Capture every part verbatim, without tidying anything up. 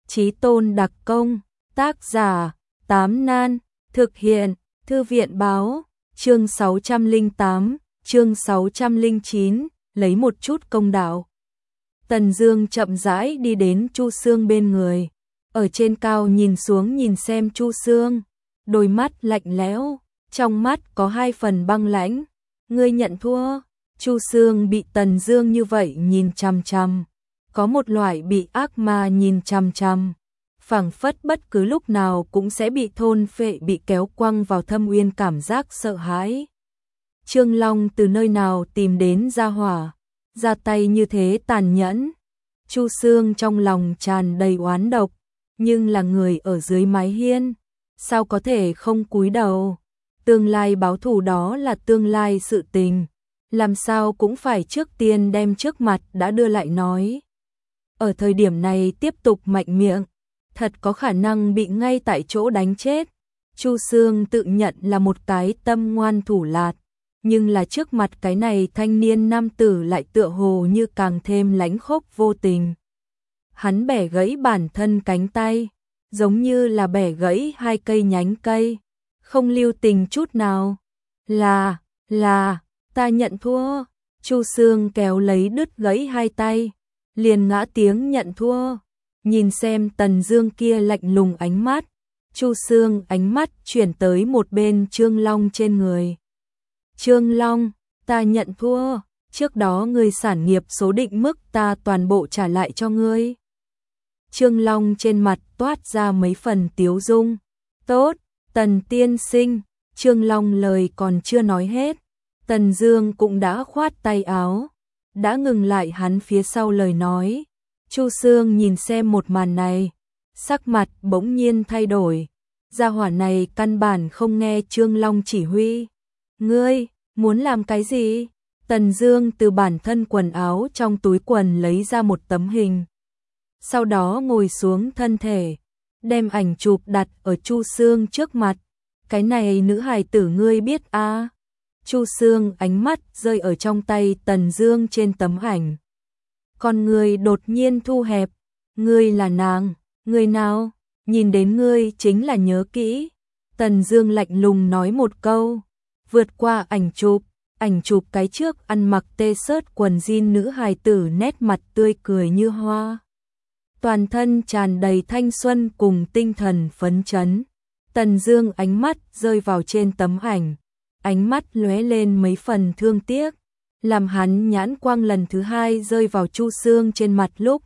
Chí tôn đặc công, tác giả, Tám Nan, thực hiện, Thư viện báo, chương sáu trăm lẻ tám, chương sáu trăm lẻ chín, lấy một chút công đạo. Tần Dương chậm rãi đi đến Chu Xương bên người, ở trên cao nhìn xuống nhìn xem Chu Xương, đôi mắt lạnh lẽo, trong mắt có hai phần băng lãnh. Ngươi nhận thua. Chu Xương bị Tần Dương như vậy nhìn chằm chằm, có một loại bị ác ma nhìn chằm chằm, phảng phất bất cứ lúc nào cũng sẽ bị thôn phệ, bị kéo quăng vào thâm uyên, cảm giác sợ hãi. Trương Long từ nơi nào tìm đến gia hỏa, ra tay như thế tàn nhẫn. Chu Xương trong lòng tràn đầy oán độc, nhưng là người ở dưới mái hiên, sao có thể không cúi đầu? Tương lai báo thù đó là tương lai sự tình, làm sao cũng phải trước tiên đem trước mặt đã đưa lại nói. Ở thời điểm này tiếp tục mạnh miệng, thật có khả năng bị ngay tại chỗ đánh chết. Chu Xương tự nhận là một cái tâm ngoan thủ lạt, nhưng là trước mặt cái này thanh niên nam tử lại tựa hồ như càng thêm lãnh khốc vô tình. Hắn bẻ gãy bản thân cánh tay, giống như là bẻ gãy hai cây nhánh cây, không lưu tình chút nào. Là, là, ta nhận thua. Chu Xương kéo lấy đứt gãy hai tay, liền ngã tiếng nhận thua. Nhìn xem Tần Dương kia lạnh lùng ánh mắt, Chu Xương ánh mắt chuyển tới một bên Trương Long trên người. Trương Long, ta nhận thua, trước đó ngươi sản nghiệp số định mức ta toàn bộ trả lại cho ngươi. Trương Long trên mặt toát ra mấy phần tiếu dung. Tốt, Tần tiên sinh. Trương Long lời còn chưa nói hết, Tần Dương cũng đã khoát tay áo, đã ngừng lại hắn phía sau lời nói. Chu Xương nhìn xem một màn này, sắc mặt bỗng nhiên thay đổi. Gia hỏa này căn bản không nghe Trương Long chỉ huy. Ngươi muốn làm cái gì? Tần Dương từ bản thân quần áo trong túi quần lấy ra một tấm hình, sau đó ngồi xuống thân thể, đem ảnh chụp đặt ở Chu Xương trước mặt. Cái này nữ hài tử ngươi biết a? À? Chu Xương ánh mắt rơi ở trong tay Tần Dương trên tấm ảnh, con người đột nhiên thu hẹp. Ngươi là nàng? Người nào? Nhìn đến ngươi chính là nhớ kỹ. Tần Dương lạnh lùng nói một câu, vượt qua ảnh chụp, ảnh chụp cái trước ăn mặc t-shirt quần jean nữ hài tử nét mặt tươi cười như hoa, toàn thân tràn đầy thanh xuân cùng tinh thần phấn chấn. Tần Dương ánh mắt rơi vào trên tấm ảnh, ánh mắt lóe lên mấy phần thương tiếc, làm hắn nhãn quang lần thứ hai rơi vào Chu Xương trên mặt lúc,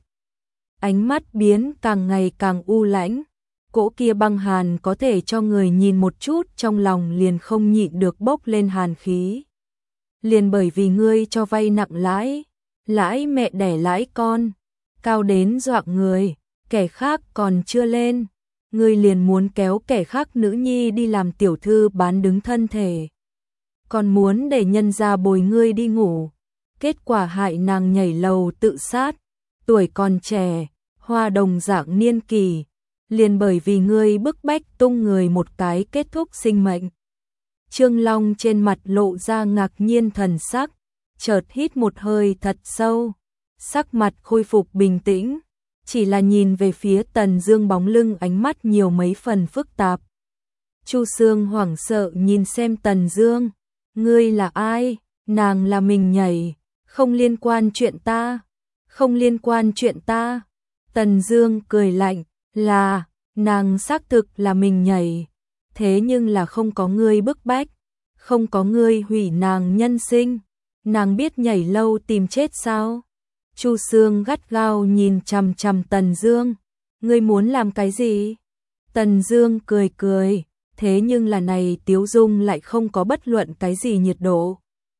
ánh mắt biến càng ngày càng u lãnh. Cỗ kia băng hàn có thể cho người nhìn một chút trong lòng liền không nhịn được bốc lên hàn khí. Liền bởi vì ngươi cho vay nặng lãi, lãi mẹ đẻ lãi con, cao đến dọa người, kẻ khác còn chưa lên, ngươi liền muốn kéo kẻ khác nữ nhi đi làm tiểu thư bán đứng thân thể, còn muốn để nhân gia bồi ngươi đi ngủ, kết quả hại nàng nhảy lầu tự sát, tuổi còn trẻ, hoa đồng dạng niên kỳ, liền bởi vì ngươi bức bách tung người một cái kết thúc sinh mệnh. Trương Long trên mặt lộ ra ngạc nhiên thần sắc, chợt hít một hơi thật sâu, sắc mặt khôi phục bình tĩnh, chỉ là nhìn về phía Tần Dương bóng lưng ánh mắt nhiều mấy phần phức tạp. Chu Xương hoảng sợ nhìn xem Tần Dương, ngươi là ai? Nàng là mình nhảy, không liên quan chuyện ta, không liên quan chuyện ta. Tần Dương cười lạnh, là, nàng xác thực là mình nhảy, thế nhưng là không có ngươi bức bách, không có ngươi hủy nàng nhân sinh, nàng biết nhảy lâu tìm chết sao? Chu Xương gắt gao nhìn chằm chằm Tần Dương, ngươi muốn làm cái gì? Tần Dương cười cười, thế nhưng là này tiếu dung lại không có bất luận cái gì nhiệt độ,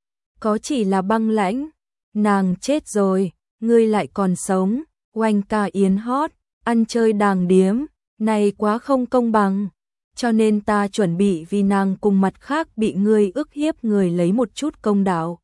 có chỉ là băng lãnh. Nàng chết rồi, ngươi lại còn sống, oanh ca yến hót, ăn chơi đàng điếm, này quá không công bằng, cho nên ta chuẩn bị vì nàng cùng mặt khác bị ngươi ức hiếp người lấy một chút công đạo.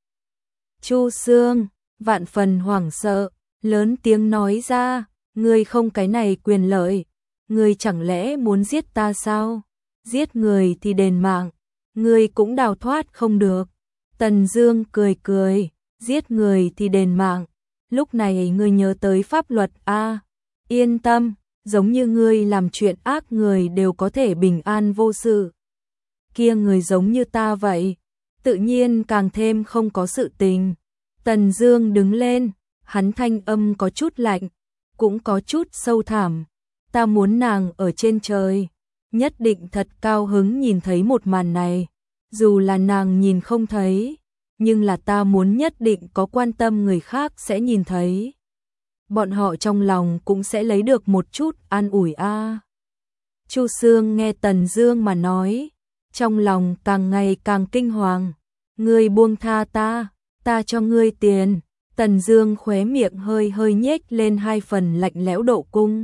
Chu Xương vạn phần hoảng sợ, lớn tiếng nói ra, ngươi không cái này quyền lợi, ngươi chẳng lẽ muốn giết ta sao? Giết người thì đền mạng, ngươi cũng đào thoát không được. Tần Dương cười cười, giết người thì đền mạng, lúc này ngươi nhớ tới pháp luật a? À, yên tâm, giống như ngươi làm chuyện ác người đều có thể bình an vô sự. Kia người giống như ta vậy, tự nhiên càng thêm không có sự tình. Tần Dương đứng lên, hắn thanh âm có chút lạnh, cũng có chút sâu thẳm. Ta muốn nàng ở trên trời, nhất định thật cao hứng nhìn thấy một màn này. Dù là nàng nhìn không thấy, nhưng là ta muốn nhất định có quan tâm người khác sẽ nhìn thấy. Bọn họ trong lòng cũng sẽ lấy được một chút an ủi a. À. Chu Sương nghe Tần Dương mà nói, trong lòng càng ngày càng kinh hoàng. Ngươi buông tha ta, ta cho ngươi tiền. Tần Dương khóe miệng hơi hơi nhếch lên hai phần lạnh lẽo độ cung.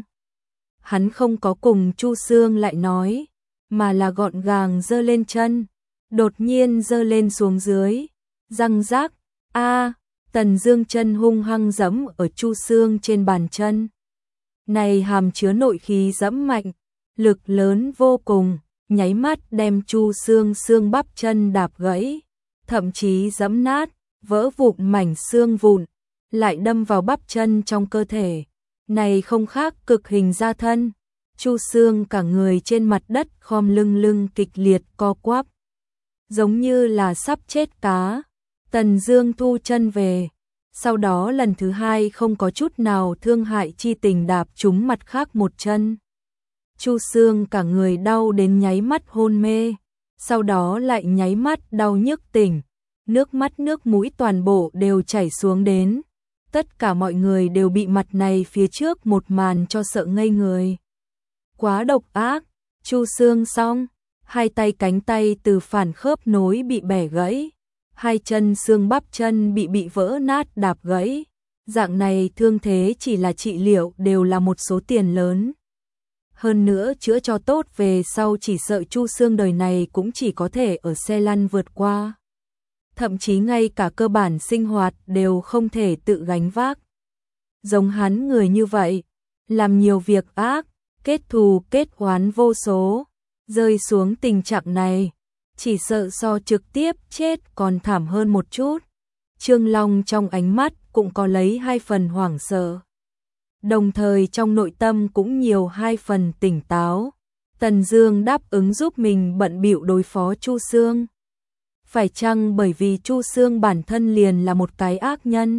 Hắn không có cùng Chu Sương lại nói, mà là gọn gàng giơ lên chân, đột nhiên giơ lên xuống dưới, răng rác, a, Tần Dương chân hung hăng giẫm ở Chu Sương trên bàn chân. Này hàm chứa nội khí giẫm mạnh, lực lớn vô cùng, nháy mắt đem Chu Sương xương bắp chân đạp gãy, thậm chí giẫm nát, vỡ vụn mảnh xương vụn, lại đâm vào bắp chân trong cơ thể. Này không khác cực hình ra thân. Chu Sương cả người trên mặt đất khom lưng lưng kịch liệt co quắp, giống như là sắp chết cá. Tần Dương thu chân về, sau đó lần thứ hai không có chút nào thương hại chi tình đạp trúng mặt khác một chân. Chu Sương cả người đau đến nháy mắt hôn mê, sau đó lại nháy mắt đau nhức tỉnh, nước mắt nước mũi toàn bộ đều chảy xuống đến. Tất cả mọi người đều bị mặt này phía trước một màn cho sợ ngây người. Quá độc ác. Chu Sương xong, hai tay cánh tay từ phản khớp nối bị bẻ gãy, hai chân xương bắp chân bị bị vỡ nát đạp gãy. Dạng này thương thế chỉ là trị liệu đều là một số tiền lớn. Hơn nữa chữa cho tốt về sau chỉ sợ Chu Sương đời này cũng chỉ có thể ở xe lăn vượt qua. Thậm chí ngay cả cơ bản sinh hoạt đều không thể tự gánh vác. Giống hắn người như vậy, làm nhiều việc ác, kết thù kết oán vô số, rơi xuống tình trạng này, chỉ sợ so trực tiếp chết còn thảm hơn một chút. Trương Long trong ánh mắt cũng có lấy hai phần hoảng sợ, đồng thời trong nội tâm cũng nhiều hai phần tỉnh táo. Tần Dương đáp ứng giúp mình bận bịu đối phó Chu Sương. Phải chăng bởi vì Chu Sương bản thân liền là một cái ác nhân?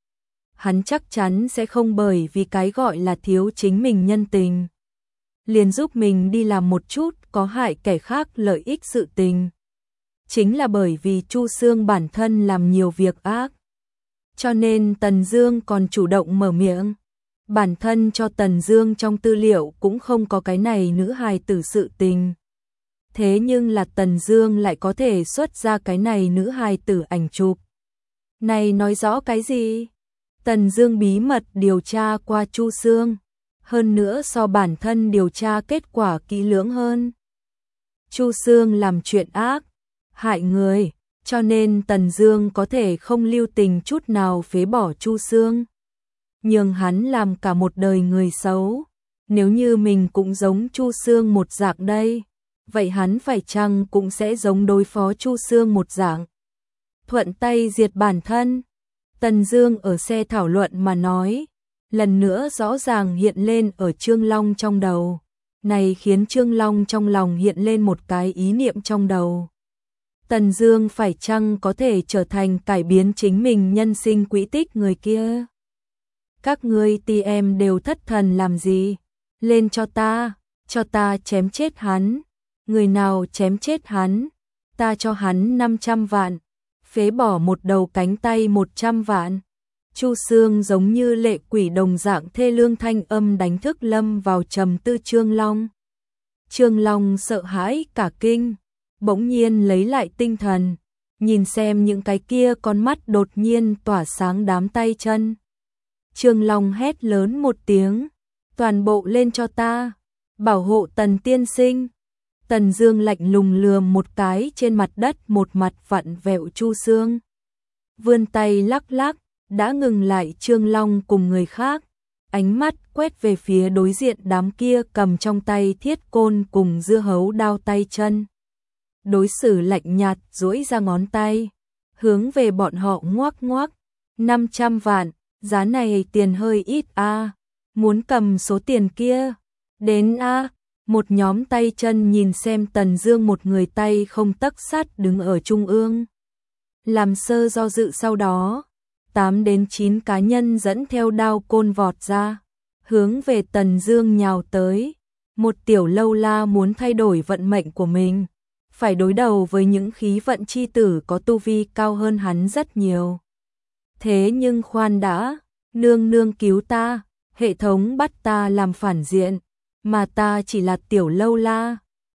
Hắn chắc chắn sẽ không bởi vì cái gọi là thiếu chính mình nhân tình, liền giúp mình đi làm một chút có hại kẻ khác lợi ích sự tình. Chính là bởi vì Chu Sương bản thân làm nhiều việc ác, cho nên Tần Dương còn chủ động mở miệng. Bản thân cho Tần Dương trong tư liệu cũng không có cái này nữ hài tử sự tình. Thế nhưng là Tần Dương lại có thể xuất ra cái này nữ hài tử ảnh chụp. Này nói rõ cái gì? Tần Dương bí mật điều tra qua Chu Sương, hơn nữa so bản thân điều tra kết quả kỹ lưỡng hơn. Chu Sương làm chuyện ác, hại người, cho nên Tần Dương có thể không lưu tình chút nào phế bỏ Chu Sương, nhường hắn làm cả một đời người xấu. Nếu như mình cũng giống Chu Sương một dạng đây, vậy hắn phải chăng cũng sẽ giống đối phó Chu Sương một dạng, thuận tay diệt bản thân? Tần Dương ở xe thảo luận mà nói, lần nữa rõ ràng hiện lên ở Trương Long trong đầu. Này khiến Trương Long trong lòng hiện lên một cái ý niệm trong đầu. Tần Dương phải chăng có thể trở thành cải biến chính mình nhân sinh quỹ tích người kia? Các ngươi tì em đều thất thần làm gì? Lên cho ta, cho ta chém chết hắn. Người nào chém chết hắn, ta cho hắn năm trăm vạn, phế bỏ một đầu cánh tay một trăm vạn. Chu Sương giống như lệ quỷ đồng dạng thê lương thanh âm đánh thức lâm vào trầm tư Trương Long. Trương Long sợ hãi cả kinh, bỗng nhiên lấy lại tinh thần, nhìn xem những cái kia con mắt đột nhiên tỏa sáng đám tay chân. Trương Long hét lớn một tiếng, toàn bộ lên cho ta, bảo hộ Tần tiên sinh. Tần Dương lạnh lùng lườm một cái trên mặt đất một mặt vặn vẹo Chu Sương, vươn tay lắc lắc, đã ngừng lại Trương Long cùng người khác, ánh mắt quét về phía đối diện đám kia cầm trong tay thiết côn cùng dưa hấu đao tay chân. Đối xử lạnh nhạt duỗi ra ngón tay, hướng về bọn họ ngoắc ngoắc, năm trăm vạn, giá này tiền hơi ít a, à. Muốn cầm số tiền kia, Đến a, một nhóm tay chân nhìn xem Tần Dương một người tay không tấc sắt đứng ở trung ương. Làm sơ do dự sau đó, tám đến chín cá nhân dẫn theo đao côn vọt ra, hướng về Tần Dương nhào tới. Một tiểu lâu la muốn thay đổi vận mệnh của mình, phải đối đầu với những khí vận chi tử có tu vi cao hơn hắn rất nhiều. Thế nhưng khoan đã, nương nương cứu ta, hệ thống bắt ta làm phản diện, mà ta chỉ là tiểu lâu la,